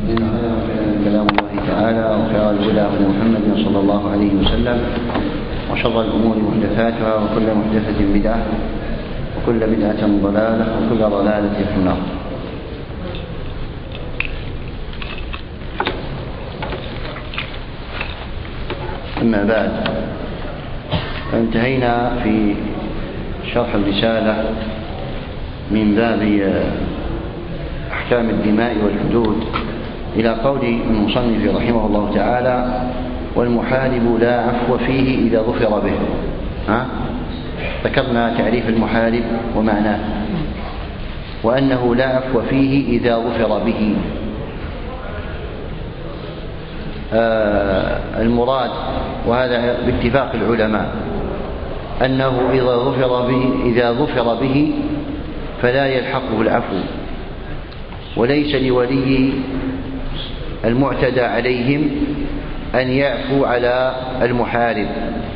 إن خير الكلام كلام الله تعالى، وخير الهدى هدى محمد صلى الله عليه وسلم، وشر الأمور محدثاتها، وكل محدثة بدعة، وكل بدعة ضلالة، وكل ضلالة في النار. أما بعد، فانتهينا في شرح الرسالة من باب أحكام الدماء والحدود إلى قول المصنف رحمه الله تعالى: والمحارب لا عفو فيه إذا ظفر به. ذكرنا تعريف المحارب ومعناه، وأنه لا عفو فيه إذا ظفر به. المراد، وهذا باتفاق العلماء، أنه إذا ظفر به فلا يلحقه العفو، وليس لولي المعتدى عليهم أن يعفو على المحارب،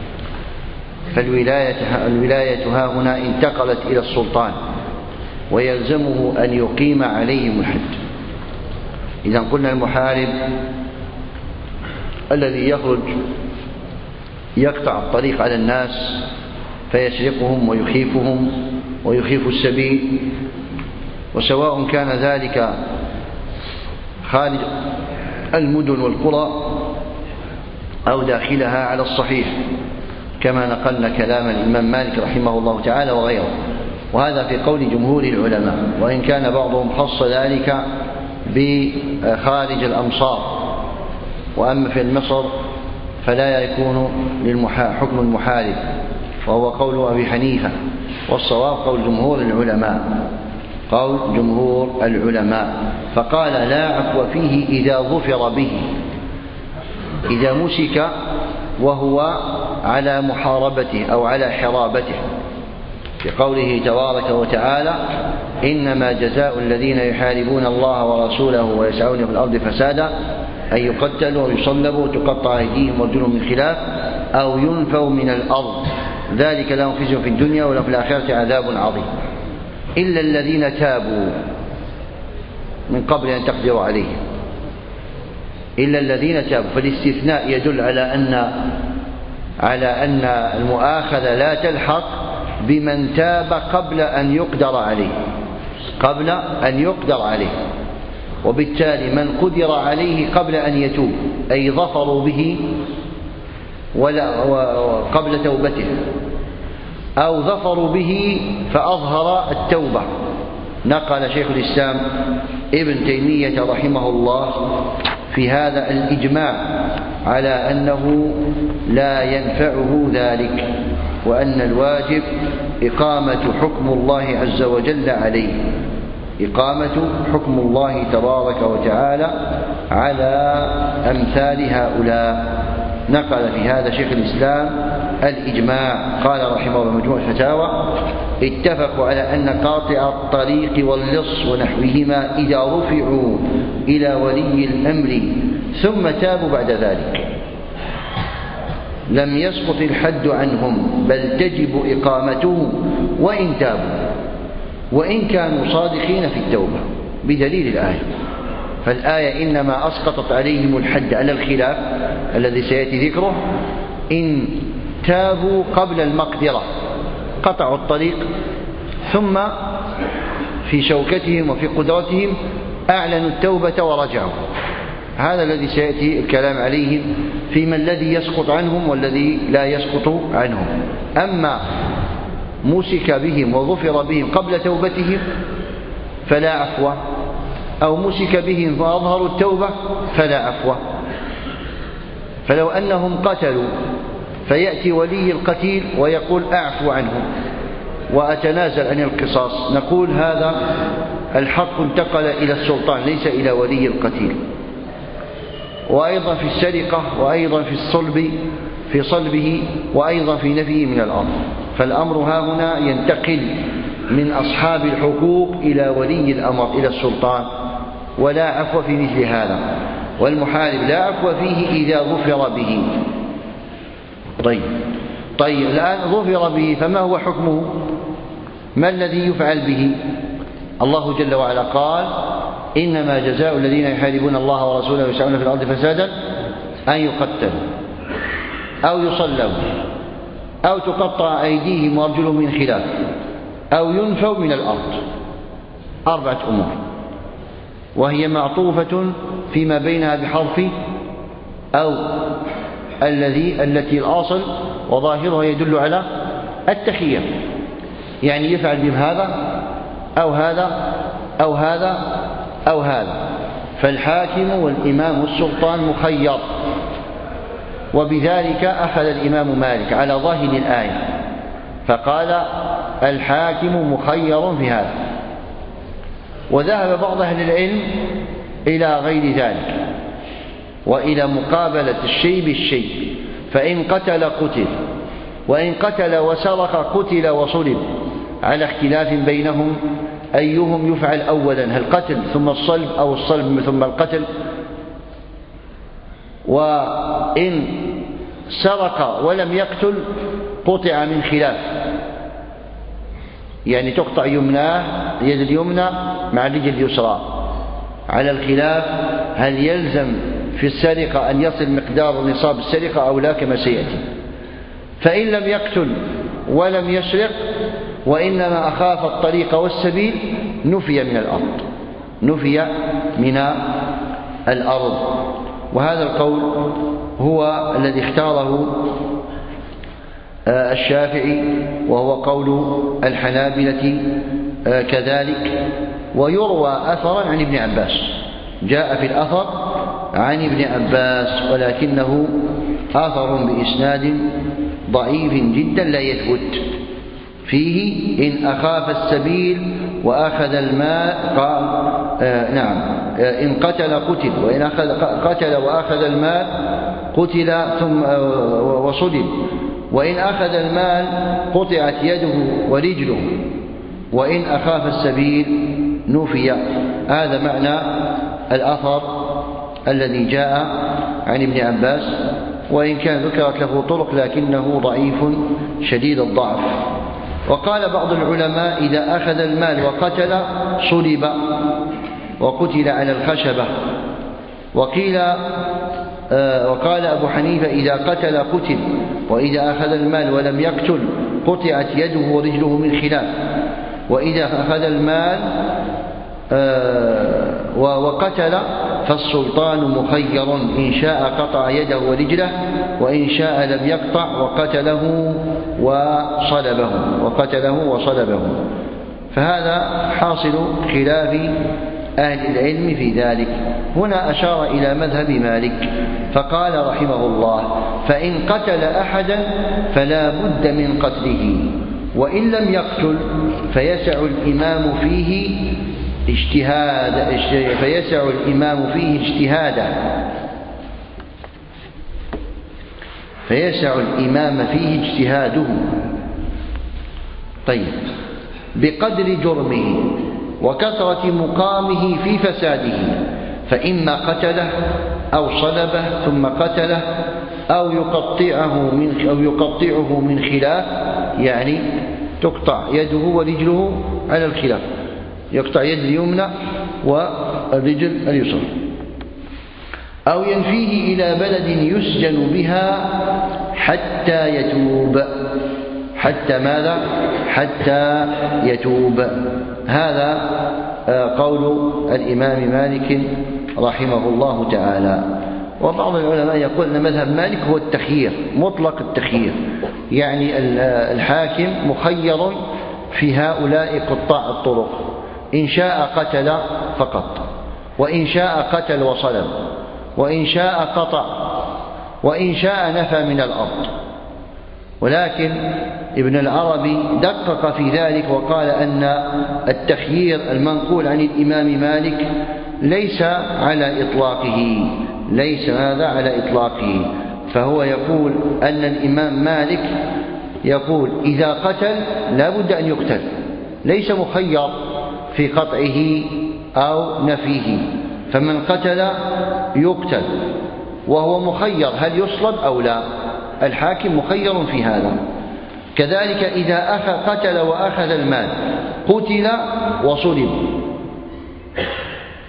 فالولاية ها هنا انتقلت إلى السلطان، ويلزمه أن يقيم عليهم الحد. إذا قلنا المحارب الذي يخرج يقطع الطريق على الناس فيسرقهم ويخيفهم ويخيف السبيل، وسواء كان ذلك خارج المدن والقرى أو داخلها على الصحيح، كما نقلنا كلام الإمام مالك رحمه الله تعالى وغيره، وهذا في قول جمهور العلماء، وإن كان بعضهم خص ذلك بخارج الأمصار. وأما في مصر فلا يكون حكم المحارب، وهو قول أبي حنيفة، والصواب قول جمهور العلماء. فقال: لا عفو فيه إذا ظفر به، إذا مسك وهو على محاربته أو على حرابته، في قوله تبارك وتعالى: إنما جزاء الذين يحاربون الله ورسوله ويسعون في الأرض فسادا أن يقتلوا ويصلبوا وتقطع أيديهم وارجلهم من خلاف أو ينفوا من الأرض، ذلك لهم خزي في الدنيا ولهم في الآخرة عذاب عظيم، إلا الذين تابوا من قبل أن تقدروا عليهم. إلا الذين تابوا، فالاستثناء يدل على أن المؤاخذة لا تلحق بمن تاب قبل أن يقدر عليه، وبالتالي من قدر عليه قبل أن يتوب، أي ظفروا به قبل توبته، أو ظفروا به فأظهر التوبة. نقل شيخ الإسلام ابن تيمية رحمه الله في هذا الإجماع على أنه لا ينفعه ذلك، وأن الواجب إقامة حكم الله عز وجل عليه، إقامة حكم الله تبارك وتعالى على أمثال هؤلاء. نقل في هذا شيخ الإسلام الإجماع، قال رحمه الله مجموع الفتاوى: اتفقوا على أن قاطع الطريق واللص ونحوهما إذا رفعوا إلى ولي الأمر ثم تابوا بعد ذلك لم يسقط الحد عنهم، بل تجب إقامته وإن تابوا، وإن كانوا صادقين في التوبة، بدليل الآية. فالآية إنما أسقطت عليهم الحد على الخلاف الذي سيأتي ذكره إن تابوا قبل المقدرة، قطعوا الطريق ثم في شوكتهم وفي قدرتهم أعلنوا التوبة ورجعوا. هذا الذي سيأتي الكلام عليهم فيما الذي يسقط عنهم والذي لا يسقط عنهم. أما مسك بهم وظفر بهم قبل توبتهم فلا عفو، أو مسك بهم فأظهروا التوبة فلا عفو. فلو أنهم قتلوا فيأتي ولي القتيل ويقول: أعفو عنهم وأتنازل عن القصاص، نقول هذا الحق انتقل إلى السلطان ليس إلى ولي القتيل. وأيضا في السرقة، وأيضا في صلبه، وأيضا في نفيه من الأرض. فالأمر ها هنا ينتقل من أصحاب الحقوق إلى ولي الأمر، إلى السلطان، ولا عفو في مثل هذا. والمحارب لا عفو فيه إذا ظفر به. طيب الآن ظفر به، فما هو حكمه؟ ما الذي يفعل به؟ الله جل وعلا قال: إنما جزاء الذين يحاربون الله ورسوله ويسعون في الأرض فسادا أن يقتلوا أو يصلوا أو تقطع أيديهم وأرجلهم من خلاف أو ينفوا من الأرض. 4 أمور، وهي معطوفة فيما بينها بحرف أو التي الأصل وظاهرها يدل على التخيير، يعني يفعل بهم هذا أو هذا أو هذا أو هذا. فالحاكم والإمام والسلطان مخير، وبذلك أخذ الإمام مالك على ظاهر الآية فقال الحاكم مخير في هذا. وذهب بعض أهل العلم إلى غير ذلك وإلى مقابلة الشيء بالشيء، فإن قتل قتل، وإن قتل وسرق قتل وصلب، على اختلاف بينهم أيهم يفعل أولا، هل قتل ثم الصلب أو الصلب ثم القتل. وإن سرق ولم يقتل قطع من خلاف، يعني تقطع يمناه اليد اليمنى مع الرجل اليسرى، على الخلاف هل يلزم في السرقة أن يصل مقدار نصاب السرقة أو لا كما سيأتي. فإن لم يقتل ولم يسرق وإنما أخاف الطريق والسبيل نفي من الأرض، نفي من الأرض. وهذا القول هو الذي اختاره الشافعي، وهو قول الحنابلة كذلك. ويروى أثرا عن ابن عباس، جاء في الأثر عن ابن عباس، ولكنه أثر بإسناد ضعيف جدا لا يثبت فيه. إن أخاف السبيل وأخذ المال قال نعم، إن قتل قتل، وإن قتل وأخذ المال قتل ثم وصلب، وإن أخذ المال قطعت يده ورجله، وإن أخاف السبيل نفي. هذا معنى الأثر الذي جاء عن ابن عباس، وإن كان ذكرت له طرق لكنه ضعيف شديد الضعف. وقال بعض العلماء إذا أخذ المال وقتل صلب وقتل على الخشبة. وقال أبو حنيفة إذا قتل قتل، وإذا أخذ المال ولم يقتل قطعت يده ورجله من خلاف، وإذا أخذ المال وقتل فالسلطان مخير، إن شاء قطع يده ورجله، وإن شاء لم يقطع وقتله وصلبه. فهذا حاصل خلاف أهل العلم في ذلك. هنا أشار إلى مذهب مالك فقال رحمه الله فإن قتل أحدا فلا بد من قتله، وإن لم يقتل فيسع الإمام فيه اجتهاده طيب بقدر جرمه وكثرة مقامه في فساده، فإما قتله أو صلبه ثم قتله أو يقطعه من خلاف، يعني تقطع يده ورجله على الخلاف، يقطع يد اليمنى والرجل اليسرى، أو ينفيه إلى بلد يسجن بها حتى يتوب. حتى ماذا؟ حتى يتوب. هذا قول الإمام مالك رحمه الله تعالى. وبعض العلماء يقول أن مذهب مالك هو التخيير، مطلق التخيير، يعني الحاكم مخير في هؤلاء قطاع الطرق، إن شاء قتل فقط، وإن شاء قتل وصلب، وإن شاء قطع، وإن شاء نفى من الأرض. ولكن ابن العربي دقق في ذلك وقال أن التخيير المنقول عن الإمام مالك ليس على إطلاقه، ليس هذا على إطلاقه. فهو يقول أن الإمام مالك يقول إذا قتل لا بد أن يقتل، ليس مخير في قطعه أو نفيه، فمن قتل يقتل، وهو مخير هل يصلب أو لا، الحاكم مخير في هذا. كذلك إذا قتل وأخذ المال قتل وصلب،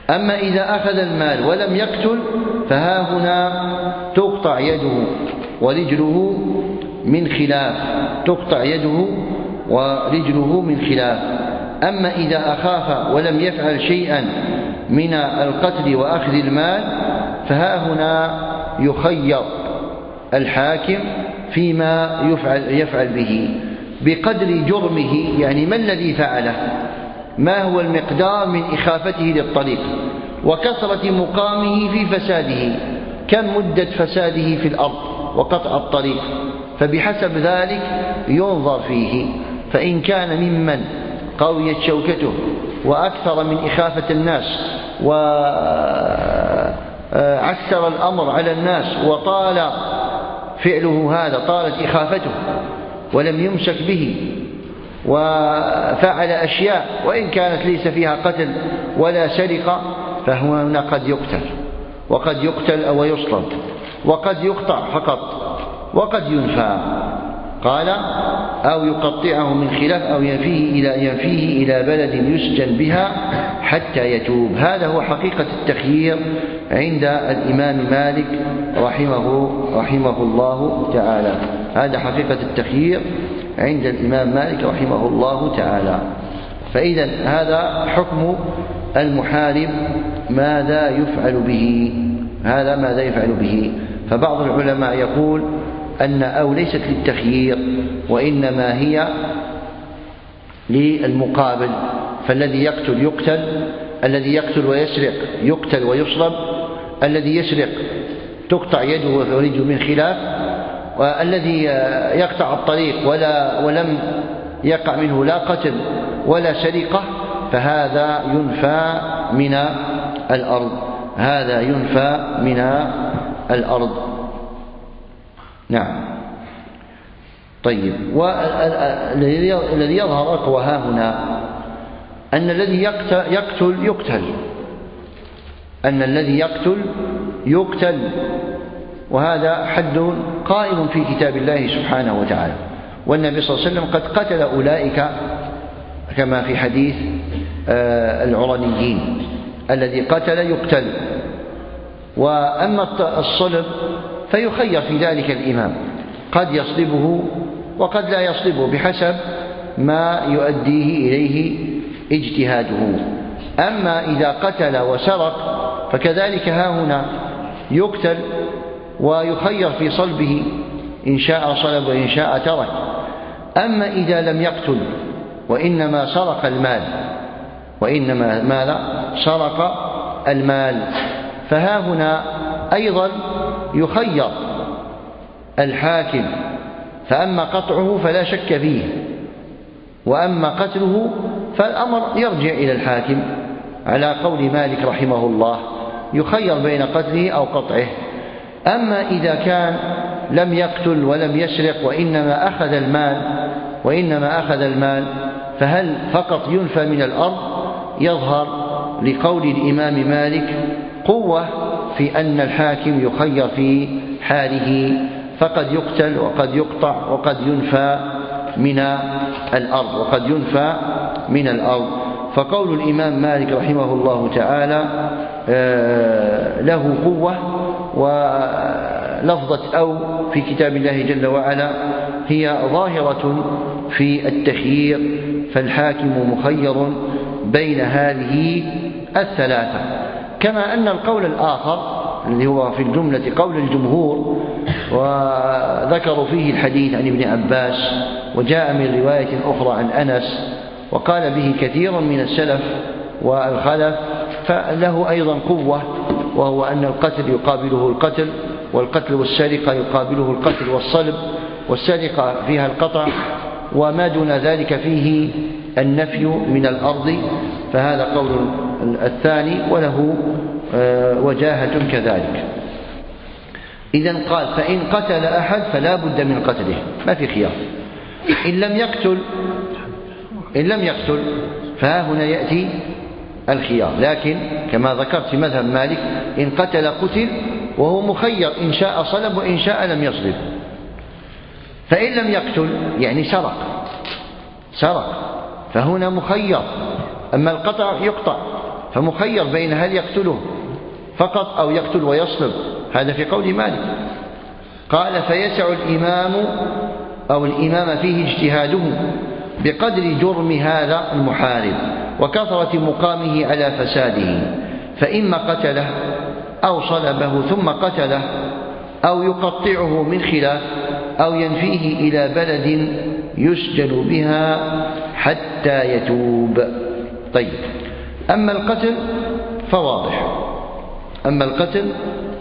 أما إذا أخذ المال ولم يقتل فها هنا تقطع يده ورجله من خلاف، تقطع يده ورجله من خلاف. أما إذا أخاف ولم يفعل شيئا من القتل وأخذ المال فها هنا يخير الحاكم فيما يفعل به بقدر جرمه، يعني ما الذي فعله، ما هو المقدار من إخافته للطريق وكثرة مقامه في فساده، كم مدة فساده في الأرض وقطع الطريق، فبحسب ذلك ينظر فيه. فإن كان ممن قويت شوكته وأكثر من إخافة الناس وعسر الأمر على الناس وطال فعله هذا، طالت إخافته ولم يمسك به وفعل أشياء وإن كانت ليس فيها قتل ولا سرقة، فهنا قد يقتل، وقد يقتل أو يصلب، وقد يقطع فقط، وقد ينفى. قال أو يقطعه من خلاف أو ينفيه إلى بلد يسجن بها حتى يتوب. هذا هو حقيقة التخيير عند الإمام مالك رحمه الله تعالى. هذا حقيقة التخيير عند الإمام مالك رحمه الله تعالى. فإذا هذا حكم المحارب، ماذا يفعل به، هذا ماذا يفعل به. فبعض العلماء يقول أن أو ليست للتخيير وإنما هي للمقابل، فالذي يقتل يقتل، الذي يقتل ويسرق يقتل ويصلب، الذي يسرق تقطع يده ورجله من خلاف، والذي يقطع الطريق ولم يقع منه لا قتل ولا سرقة فهذا ينفى من الأرض، هذا ينفى من الأرض. نعم. طيب، والذي يظهر أقوى ها هنا أن الذي يقتل يقتل، أن الذي يقتل يقتل، وهذا حد قائم في كتاب الله سبحانه وتعالى. والنبي صلى الله عليه وسلم قد قتل أولئك كما في حديث العرنيين، الذي قتل يقتل. وأما الصلب فيخير في ذلك الإمام، قد يصلبه وقد لا يصلبه بحسب ما يؤديه إليه اجتهاده. أما إذا قتل وسرق فكذلك ها هنا يقتل ويخير في صلبه، إن شاء صلب وإن شاء ترك. أما إذا لم يقتل وإنما سرق المال، وإنما ماذا سرق المال، فها هنا أيضا يخير الحاكم، فأما قطعه فلا شك فيه، وأما قتله فالأمر يرجع إلى الحاكم على قول مالك رحمه الله، يخير بين قتله أو قطعه. أما إذا كان لم يقتل ولم يسرق وإنما أخذ المال فهل فقط ينفى من الأرض؟ يظهر لقول الإمام مالك قوة في أن الحاكم يخير في حاله، فقد يقتل وقد يقطع وقد ينفى من الأرض. فقول الإمام مالك رحمه الله تعالى له قوة. ولفظة أو في كتاب الله جل وعلا هي ظاهرة في التخيير، فالحاكم مخير بين هذه الثلاثة. كما أن القول الآخر اللي هو في الجملة قول الجمهور، وذكروا فيه الحديث عن ابن عباس، وجاء من رواية أخرى عن أنس، وقال به كثير من السلف والخلف، فله أيضا قوة، وهو أن القتل يقابله القتل، والقتل والسرقة يقابله القتل والصلب، والسرقة فيها القطع، وما دون ذلك فيه النفي من الأرض. فهذا قول الثاني وله وجاهة كذلك. إذن قال فإن قتل أحد فلا بد من قتله، ما في خيار. إن لم يقتل فها هنا يأتي الخيار، لكن كما ذكرت في مذهب مالك إن قتل قتل، وهو مخير إن شاء صلب وإن شاء لم يصلب. فإن لم يقتل يعني سرق، فهنا مخير. أما القطع يقطع فمخير بين هل يقتله فقط أو يقتل ويصلب، هذا في قول مالك. قال فيسع الإمام أو الإمام فيه اجتهاده بقدر جرم هذا المحارب وكثرة مقامه على فساده، فإما قتله أو صلبه ثم قتله أو يقطعه من خلاف أو ينفيه إلى بلد يسجن بها حتى يتوب. طيب، أما القتل فواضح، أما القتل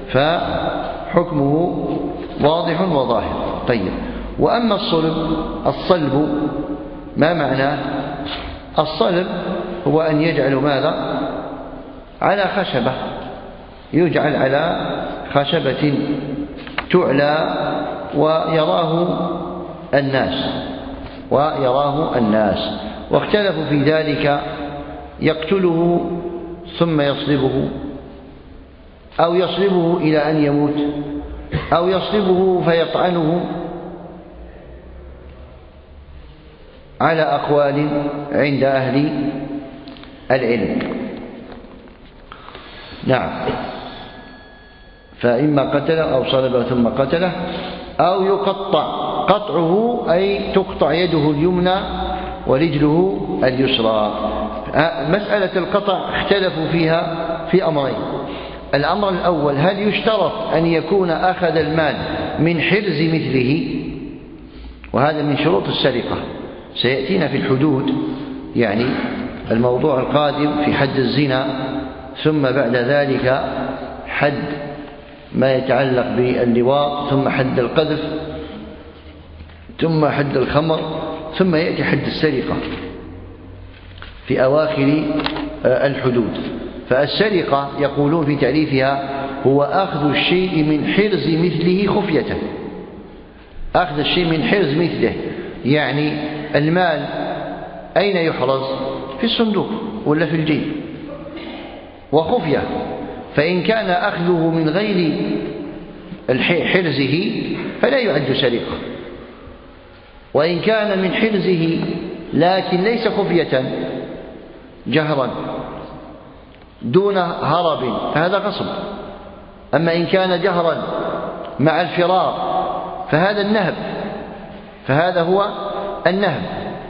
فحكمه واضح وظاهر. طيب، وأما الصلب ما معناه؟ الصلب هو أن يجعل ماذا؟ على خشبة، يجعل على خشبة تعلى ويراه الناس، واختلفوا في ذلك، يقتله ثم يصلبه أو يصلبه إلى أن يموت أو يصلبه فيطعنه، على أقوال عند أهل العلم. نعم، فإما قتله أو صلبه ثم قتله أو يقطع، قطعه أي تقطع يده اليمنى ورجله اليسرى. مسألة القطع اختلفوا فيها في أمرين. الأمر الأول، هل يشترط أن يكون أخذ المال من حرز مثله؟ وهذا من شروط السرقة، سيأتينا في الحدود، يعني الموضوع القادم في حد الزنا، ثم بعد ذلك حد ما يتعلق باللواط، ثم حد القذف، ثم حد الخمر، ثم يأتي حد السرقة في أواخر الحدود. فالسرقة يقولون في تعريفها هو أخذ الشيء من حرز مثله خفية، أخذ الشيء من حرز مثله، يعني المال أين يحرز؟ في الصندوق ولا في الجيب وخفية، فإن كان أخذه من غير حرزه فلا يعد سرقة، وإن كان من حرزه لكن ليس خفية جهرا دون هرب فهذا غصب. أما إن كان جهرا مع الفرار فهذا النهب، فهذا هو النهب،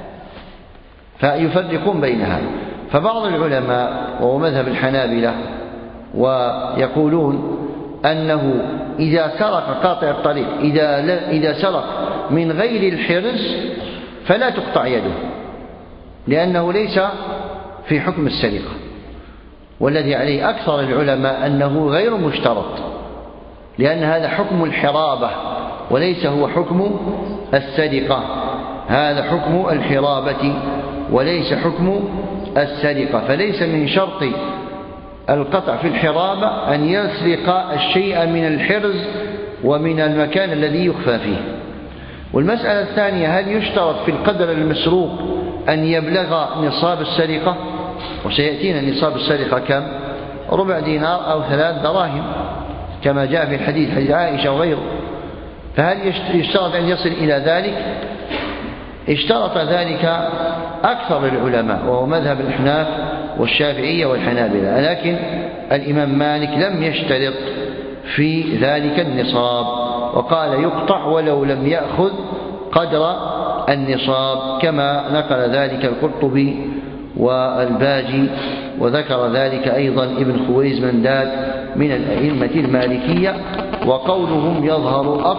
فيفرقون بينها. فبعض العلماء وهو مذهب الحنابلة ويقولون أنه إذا سرق قاطع الطريق، إذا سرق من غير الحرز فلا تقطع يده، لأنه ليس في حكم السرقة، والذي عليه أكثر العلماء أنه غير مشترط، لأن هذا حكم الحرابة وليس هو حكم السرقة، هذا حكم الحرابة وليس حكم السرقة. فليس من شرط القطع في الحرابة أن يسرق الشيء من الحرز ومن المكان الذي يخفى فيه. والمسألة الثانية، هل يشترط في القدر المسروق أن يبلغ نصاب السرقة؟ وسيأتينا نصاب السرقة كم؟ ربع دينار أو 3 دراهم كما جاء في الحديث، حديث عائشة وغيره. فهل يشترط أن يصل إلى ذلك؟ اشترط ذلك أكثر العلماء وهو مذهب الأحناف والشافعية والحنابلة، لكن الإمام مالك لم يشترط في ذلك النصاب، وقال يقطع ولو لم يأخذ قدر النصاب، كما نقل ذلك القرطبي والباجي، وذكر ذلك أيضا ابن خويز منداد من الأئمة المالكية، وقولهم يظهر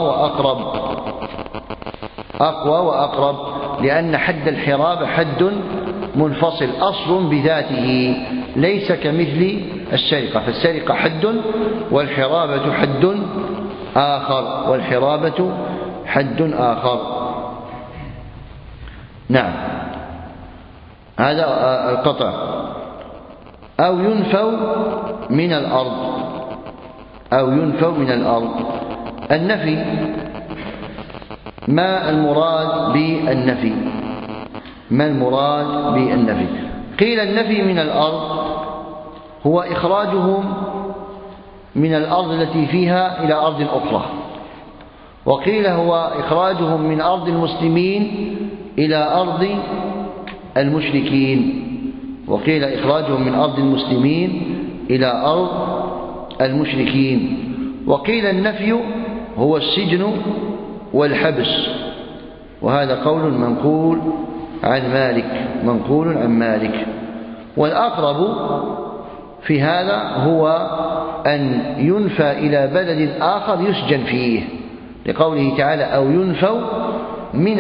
أقوى وأقرب، لأن حد الحرابة حد منفصل أصل بذاته، ليس كمثل السرقة، فالسرقة حد والحرابة حد آخر. نعم، هذا القطع. أو ينفوا من الأرض. النفي، ما المراد بالنفي؟ قيل النفي من الأرض هو إخراجهم من الأرض التي فيها إلى أرض أخرى، وقيل هو إخراجهم من أرض المسلمين إلى أرض المشركين، وقيل إخراجهم من أرض المسلمين إلى أرض المشركين. وقيل النفي هو السجن والحبس، وهذا قول منقول عن مالك. والأقرب في هذا هو أن ينفى إلى بلد آخر يسجن فيه، لقوله تعالى أو ينفوا من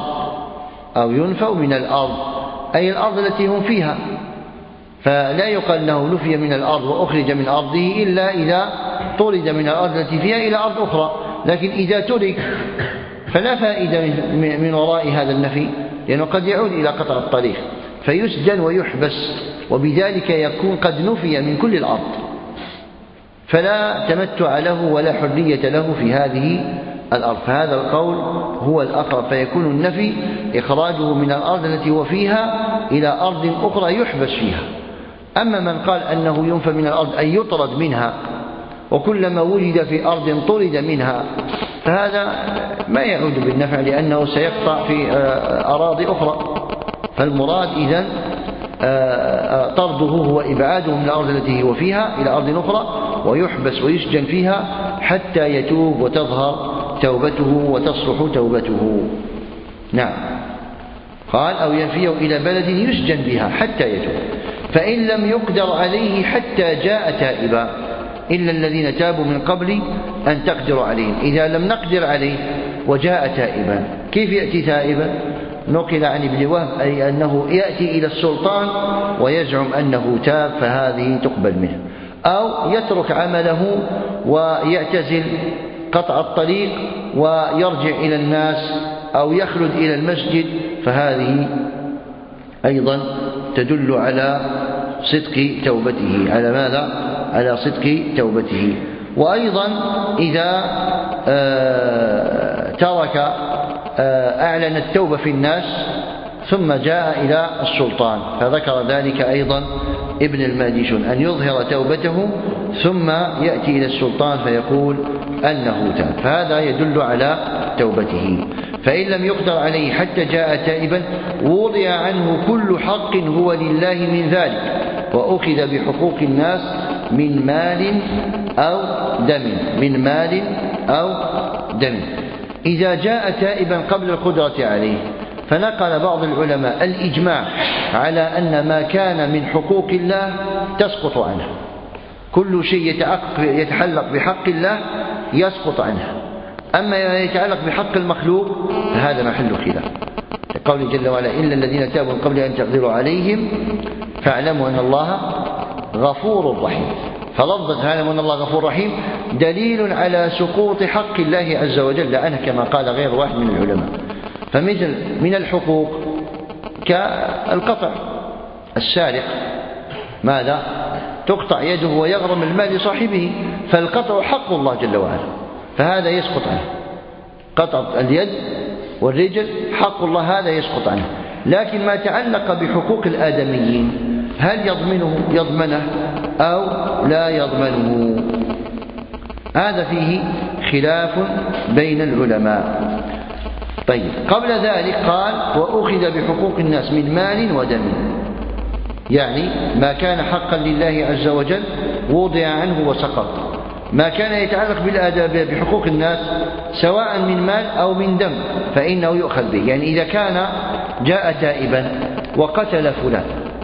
الأرض أي الأرض التي هم فيها، فلا يقال أنه نفي من الأرض وأخرج من أرضه إلا إذا طرد من الأرض التي فيها إلى أرض أخرى. لكن إذا ترك فلا فائدة من وراء هذا النفي، لأنه قد يعود إلى قطع الطريق فيسجن ويحبس، وبذلك يكون قد نفي من كل الأرض، فلا تمتع له ولا حرية له في هذه الأرض. فهذا القول هو الأقرب، فيكون النفي إخراجه من الأرض التي هو فيها إلى أرض أخرى يحبس فيها. أما من قال أنه ينفى من الأرض أي يطرد منها، وكلما وجد في أرض طرد منها، فهذا ما يعود بالنفع، لأنه سيقطع في أراضي أخرى. فالمراد إذن طرده هو إبعاده من الأرض التي هو فيها إلى أرض أخرى، ويحبس ويسجن فيها حتى يتوب وتظهر توبته وتصلح توبته. نعم. قال أو ينفيه إلى بلد يسجن بها حتى يتوب، فإن لم يقدر عليه حتى جاء تائبا إلا الذين تابوا من قبل أن تقدروا عليهم. إذا لم نقدر عليه وجاء تائبا، كيف يأتي تائبا؟ نقل عن ابن وهب أي أنه يأتي إلى السلطان ويزعم أنه تاب، فهذه تقبل منه. أو يترك عمله ويعتزل قطع الطريق ويرجع إلى الناس، أو يخلد إلى المسجد، فهذه أيضا تدل على صدق توبته. على ماذا؟ على صدق توبته. وأيضا إذا ترك أعلن التوبة في الناس ثم جاء إلى السلطان، فذكر ذلك أيضا ابن الماجشون، أن يظهر توبته ثم يأتي إلى السلطان فيقول أنه تاب، فهذا يدل على توبته. فإن لم يقدر عليه حتى جاء تائبا وضع عنه كل حق هو لله من ذلك، وأخذ بحقوق الناس من مال أو دم. إذا جاء تائبا قبل القدرة عليه، فنقل بعض العلماء الإجماع على أن ما كان من حقوق الله تسقط عنه، كل شيء يتعلق بحق الله يسقط عنه، أما ما يتعلق بحق المخلوق فهذا محل خلاف. قوله جل وعلا إلا الذين تابوا من قبل أن تقدروا عليهم فاعلموا أن الله غفور رحيم. فلفظة فاعلموا أن الله غفور رحيم دليل على سقوط حق الله عز وجل عنه، كما قال غير واحد من العلماء. فمثل من الحقوق كالقطع، السارق ماذا؟ تقطع يده ويغرم المال لصاحبه، فالقطع حق الله جل وعلا، فهذا يسقط عنه. قطع اليد والرجل حق الله، هذا يسقط عنه. لكن ما تعلق بحقوق الآدميين هل يضمنه أو لا يضمنه؟ هذا فيه خلاف بين العلماء. طيب، قبل ذلك قال وأخذ بحقوق الناس من مال ودم، يعني ما كان حقا لله عز وجل وضع عنه وسقط. ما كان يتعلق بحقوق الناس سواء من مال أو من دم فإنه يؤخذ به. يعني إذا كان جاء تائبا وقتل فلان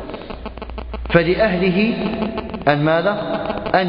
فلأهله أن ماذا؟ أن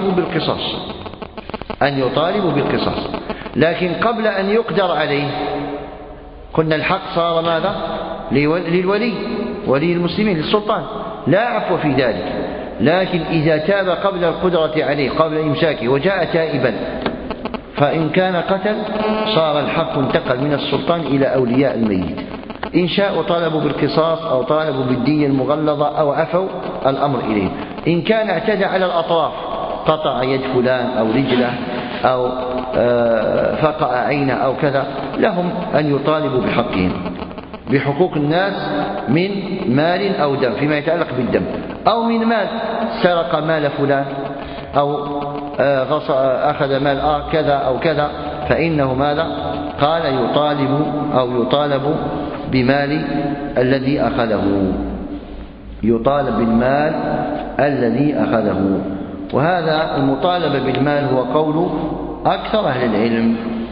يطالبوا بالقصاص. لكن قبل أن يقدر عليه قلنا الحق صار ماذا؟ للولي، ولي المسلمين، للسلطان، لا عفو في ذلك. لكن إذا تاب قبل القدرة عليه، قبل إمساكه، وجاء تائبا، فإن كان قتل صار الحق انتقل من السلطان إلى أولياء الميت، إن شاءوا طالبوا بالقصاص أو طالبوا بالدية المغلظة أو عفوا الأمر إليه. إن كان اعتدى على الأطراف، قطع يد فلان أو رجله أو فقع عينه أو كذا، لهم أن يطالبوا بحقهم، بحقوق الناس من مال أو دم فيما يتعلق بالدم، أو من مال، سرق مال فلان أو أخذ مال كذا أو كذا، فإنه ماذا؟ قال يطالب بمال الذي أخذه. يطالب بالمال الذي أخذه. وهذا المطالبة بالمال هو قول أكثر أهل العلم،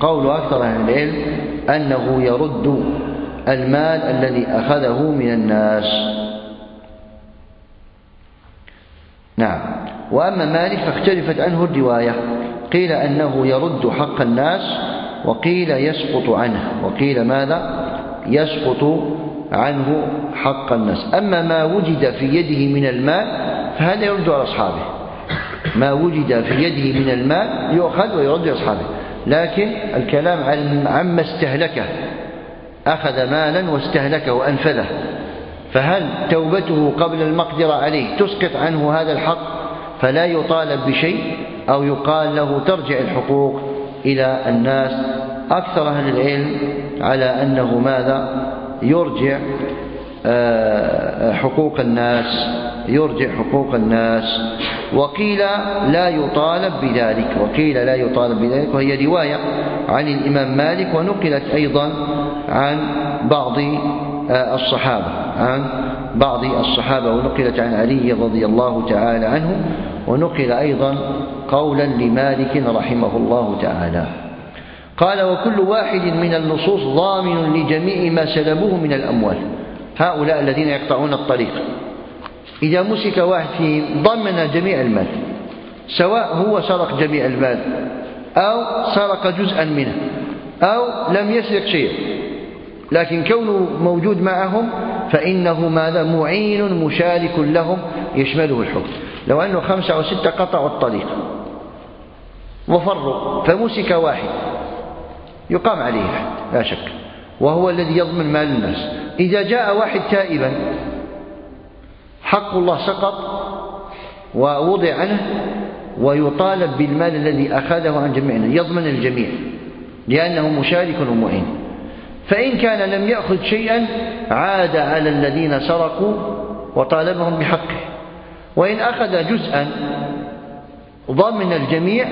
أنه يرد المال الذي أخذه من الناس. نعم. وأما مالك فاختلفت عنه الرواية، قيل أنه يرد حق الناس، وقيل يسقط عنه، وقيل ماذا؟ يسقط عنه حق الناس. أما ما وجد في يده من المال فهذا يرد على أصحابه، ما وجد في يده من المال يؤخذ ويرد لأصحابه، لكن الكلام عما استهلكه، أخذ مالا واستهلكه وأنفذه، فهل توبته قبل المقدرة عليه تسقط عنه هذا الحق فلا يطالب بشيء، أو يقال له ترجع الحقوق إلى الناس؟ أكثر أهل العلم على أنه ماذا؟ يرجع حقوق الناس، وقيل لا يطالب بذلك، وهي رواية عن الإمام مالك، ونقلت أيضا عن بعض الصحابة، ونقلت عن علي رضي الله تعالى عنه، ونقل أيضا قولا لمالك رحمه الله تعالى. قال: وكل واحد من اللصوص ضامن لجميع ما سلبوه من الأموال. هؤلاء الذين يقطعون الطريق إذا مسك واحد فيهم ضمن جميع المال، سواء هو سرق جميع المال أو سرق جزءا منه أو لم يسرق شيئا، لكن كونه موجود معهم فإنه ماذا؟ معين مشارك لهم يشمله الحكم. لو أنه 5 أو 6 قطعوا الطريق وفروا فمسك واحد يقام عليه لا شك، وهو الذي يضمن مال الناس. إذا جاء واحد تائبا حق الله سقط ووضع عنه، ويطالب بالمال الذي أخذه عن جميعنا، يضمن الجميع لأنه مشارك ومعين. فإن كان لم يأخذ شيئا عاد على الذين سرقوا وطالبهم بحقه، وإن أخذ جزءا ضمن الجميع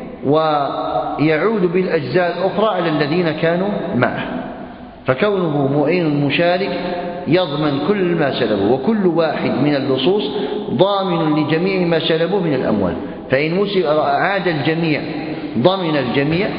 ويعود بالأجزاء الأخرى على الذين كانوا معه. فكونه معين مشارك يضمن كل ما سلبه، وكل واحد من اللصوص ضامن لجميع ما سلبوه من الأموال. فإن عاد الجميع ضمن الجميع،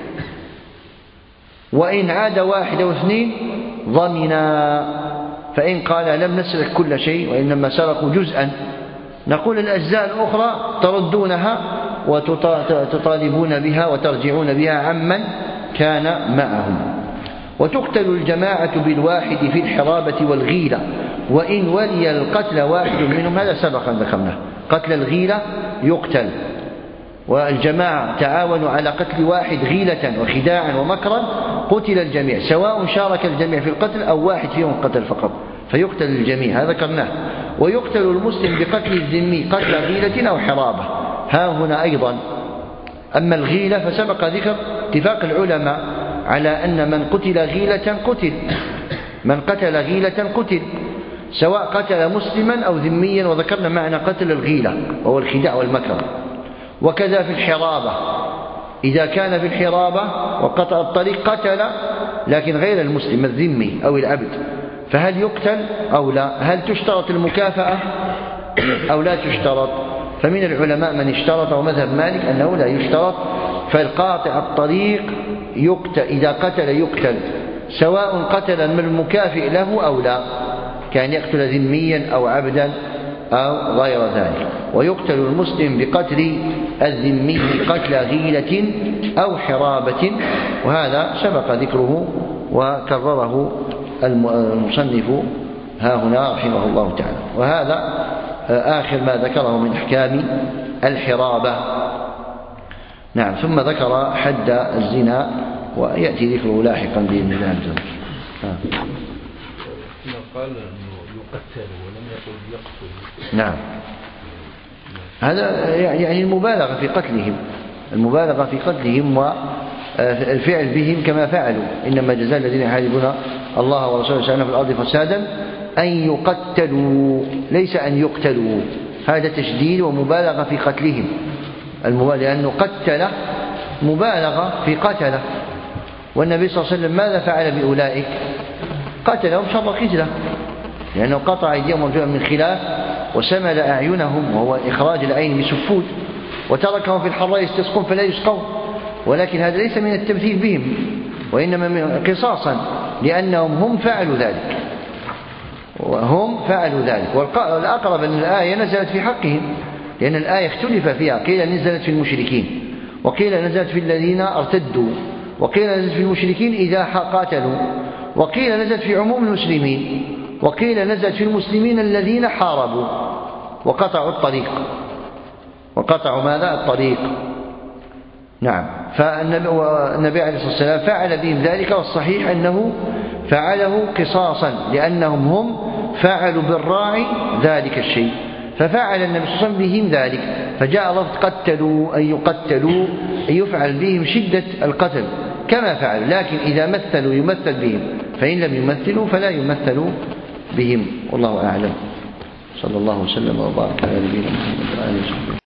وإن عاد 1 أو 2 ضمنا. فإن قال لم نسرق كل شيء وإنما سرقوا جزءا، نقول الأجزاء الأخرى تردونها وتطالبون بها وترجعون بها عمن كان معهم. وتقتل الجماعة بالواحد في الحرابة والغيلة، وإن ولي القتل واحد منهم، هذا سبق أن ذكرناه، قتل الغيلة يقتل، والجماعة تعاونوا على قتل واحد غيلة وخداعا ومكرا، قتل الجميع، سواء شارك الجميع في القتل أو واحد فيهم قتل فقط، فيقتل الجميع، هذا ذكرناه. ويقتل المسلم بقتل الذمي قتل غيلة أو حرابة، ها هنا أيضا. أما الغيلة فسبق ذكر اتفاق العلماء على أن من قتل غيلة قتل، من قتل غيلة قتل، سواء قتل مسلما أو ذميا، وذكرنا معنى قتل الغيلة وهو الخداع والمكر. وكذا في الحرابة، إذا كان في الحرابة وقطع الطريق قتل لكن غير المسلم الذمي أو العبد، فهل يقتل أو لا؟ هل تشترط المكافأة أو لا تشترط؟ فمن العلماء من اشترط، ومذهب مالك أنه لا يشترط. فالقاطع الطريق يقتل، إذا قتل يقتل، سواء قتل من المكافئ له أو لا، كان يقتل ذميا أو عبدا أو غير ذلك. ويقتل المسلم بقتل الذمي قتل غيلة أو حرابة، وهذا سبق ذكره وكرره المصنف ها هنا رحمه الله تعالى. وهذا آخر ما ذكره من أحكام الحرابة. نعم. ثم ذكر حد الزنا، ويأتي ذكره لاحقا بإذن الله. قال أنه يقتل ولم يقل يقتل. نعم، هذا يعني المبالغة في قتلهم والفعل بهم كما فعلوا. إنما جزاء الذين يحاربون الله ورسوله يسعون في الأرض فسادا أن يقتلوا، ليس أن يقتلوا. هذا تشديد ومبالغة في قتلهم، لأنه قتل مبالغة في قتله. والنبي صلى الله عليه وسلم ماذا فعل بأولئك؟ قتلهم شر قتله، لأنه قطع أيديهم وأرجلهم من خلاف وسمل أعينهم، وهو إخراج العين بسفود، وتركهم في الحراء يستسقون فلا يسقون. ولكن هذا ليس من التمثيل بهم، وإنما قصاصا، لأنهم هم فعلوا ذلك، وهم فعلوا ذلك. والأقرب أن الآية نزلت في حقهم، لأن الآية اختلف فيها، قيل نزلت في المشركين، وقيل نزلت في الذين ارتدوا، وقيل نزلت في المشركين إذا قاتلوا، وقيل نزلت في عموم المسلمين، وقيل نزلت في المسلمين الذين حاربوا وقطعوا الطريق. وقطعوا ماذا؟ الطريق. نعم. فالنبي عليه الصلاة والسلام فعل بهم ذلك، والصحيح أنه فعله قصاصا، لأنهم هم فعلوا بالراعي ذلك الشيء، ففعل النبي صلى الله عليه وسلم بهم ذلك، فجاء لفظ قتلوا أي يقتلوا، أي يفعل بهم شدة القتل كما فعل. لكن إذا مثلوا يمثل بهم، فإن لم يمثلوا فلا يمثل بهم. والله أعلم. صلى الله وسلم وبارك على نبينا محمد وآله وصحبه.